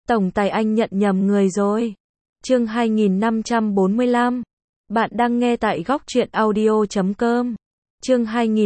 Tổng tài anh nhận nhầm người rồi. Chương 2545. Bạn đang nghe tại góc truyện audio.com. Chương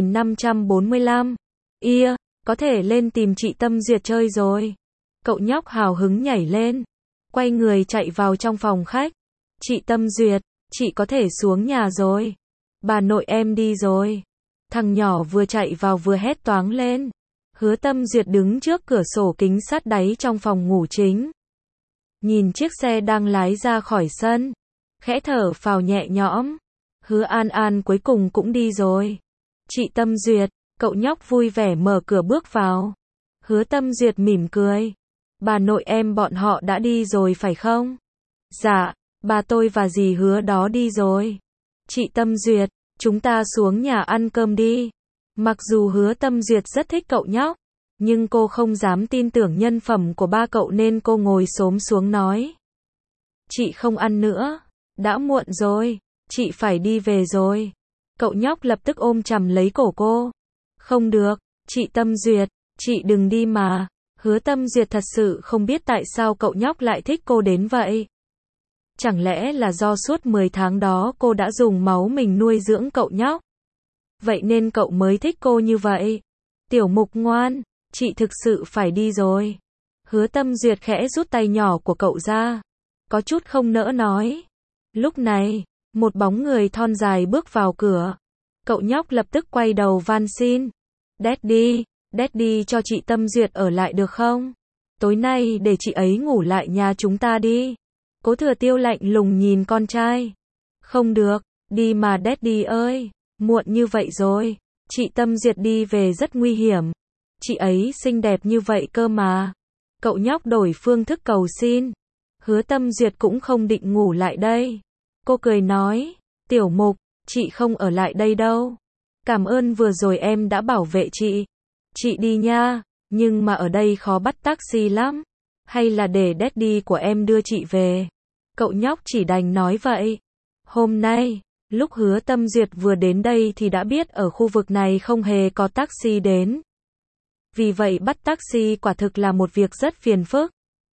2545. Có thể lên tìm chị Tâm Duyệt chơi rồi. Cậu nhóc hào hứng nhảy lên, quay người chạy vào trong phòng khách. Chị Tâm Duyệt, chị có thể xuống nhà rồi. Bà nội em đi rồi. Thằng nhỏ vừa chạy vào vừa hét toáng lên. Hứa Tâm Duyệt đứng trước cửa sổ kính sắt đáy trong phòng ngủ chính. Nhìn chiếc xe đang lái ra khỏi sân, khẽ thở phào nhẹ nhõm. Hứa An An cuối cùng cũng đi rồi. Chị Tâm Duyệt, cậu nhóc vui vẻ mở cửa bước vào. Hứa Tâm Duyệt mỉm cười. Bà nội em bọn họ đã đi rồi phải không? Dạ, bà tôi và dì Hứa đó đi rồi. Chị Tâm Duyệt, chúng ta xuống nhà ăn cơm đi. Mặc dù Hứa Tâm Duyệt rất thích cậu nhóc, nhưng cô không dám tin tưởng nhân phẩm của ba cậu nên cô ngồi xổm xuống nói. Chị không ăn nữa, đã muộn rồi, chị phải đi về rồi. Cậu nhóc lập tức ôm chầm lấy cổ cô. Không được, chị Tâm Duyệt, chị đừng đi mà. Hứa Tâm Duyệt thật sự không biết tại sao cậu nhóc lại thích cô đến vậy. Chẳng lẽ là do suốt 10 tháng đó cô đã dùng máu mình nuôi dưỡng cậu nhóc? Vậy nên cậu mới thích cô như vậy. Tiểu Mục ngoan, chị thực sự phải đi rồi. Hứa Tâm Duyệt khẽ rút tay nhỏ của cậu ra, có chút không nỡ nói. Lúc này, một bóng người thon dài bước vào cửa. Cậu nhóc lập tức quay đầu van xin. Daddy cho chị Tâm Duyệt ở lại được không? Tối nay để chị ấy ngủ lại nhà chúng ta đi. Cố Thừa Tiêu lạnh lùng nhìn con trai. Không được, đi mà Daddy ơi, muộn như vậy rồi. Chị Tâm Duyệt đi về rất nguy hiểm. Chị ấy xinh đẹp như vậy cơ mà. Cậu nhóc đổi phương thức cầu xin. Hứa Tâm Duyệt cũng không định ngủ lại đây. Cô cười nói, Tiểu Mục, chị không ở lại đây đâu. Cảm ơn vừa rồi em đã bảo vệ chị. Chị đi nha, nhưng mà ở đây khó bắt taxi lắm. Hay là để Daddy của em đưa chị về. Cậu nhóc chỉ đành nói vậy. Hôm nay, lúc Hứa Tâm Duyệt vừa đến đây thì đã biết ở khu vực này không hề có taxi đến. Vì vậy bắt taxi quả thực là một việc rất phiền phức.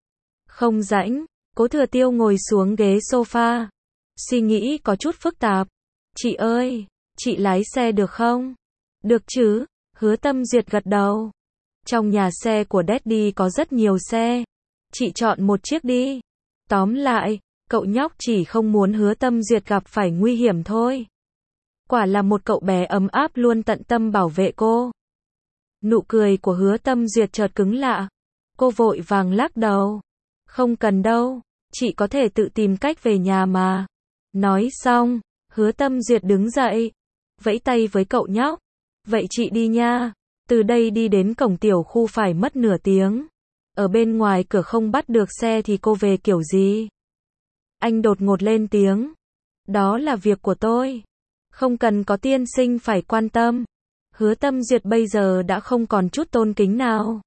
Không rảnh, Cố Thừa Tiêu ngồi xuống ghế sofa. Suy nghĩ có chút phức tạp. Chị ơi, chị lái xe được không? Được chứ, Hứa Tâm Duyệt gật đầu. Trong nhà xe của Daddy có rất nhiều xe. Chị chọn một chiếc đi. Tóm lại, cậu nhóc chỉ không muốn Hứa Tâm Duyệt gặp phải nguy hiểm thôi. Quả là một cậu bé ấm áp luôn tận tâm bảo vệ cô. Nụ cười của Hứa Tâm Duyệt chợt cứng lạ. Cô vội vàng lắc đầu. Không cần đâu, chị có thể tự tìm cách về nhà mà. Nói xong, Hứa Tâm Duyệt đứng dậy, vẫy tay với cậu nhóc. Vậy chị đi nha, từ đây đi đến cổng tiểu khu phải mất nửa tiếng. Ở bên ngoài cửa không bắt được xe thì cô về kiểu gì? Anh đột ngột lên tiếng. Đó là việc của tôi. Không cần có tiên sinh phải quan tâm. Hứa Tâm Duyệt bây giờ đã không còn chút tôn kính nào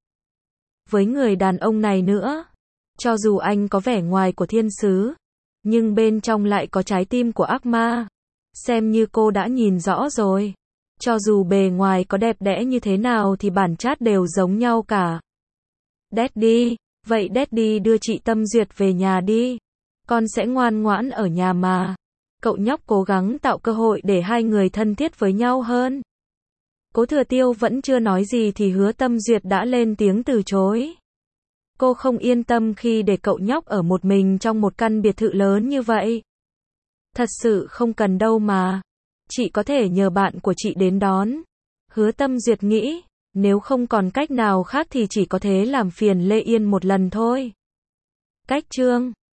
với người đàn ông này nữa. Cho dù anh có vẻ ngoài của thiên sứ, nhưng bên trong lại có trái tim của ác ma. Xem như cô đã nhìn rõ rồi. Cho dù bề ngoài có đẹp đẽ như thế nào thì bản chất đều giống nhau cả. Daddy, vậy Daddy đưa chị Tâm Duyệt về nhà đi. Con sẽ ngoan ngoãn ở nhà mà. Cậu nhóc cố gắng tạo cơ hội để hai người thân thiết với nhau hơn. Cố Thừa Tiêu vẫn chưa nói gì thì Hứa Tâm Duyệt đã lên tiếng từ chối. Cô không yên tâm khi để cậu nhóc ở một mình trong một căn biệt thự lớn như vậy. Thật sự không cần đâu mà. Chị có thể nhờ bạn của chị đến đón. Hứa Tâm Duyệt nghĩ, nếu không còn cách nào khác thì chỉ có thể làm phiền Lê Yên một lần thôi. Cách chương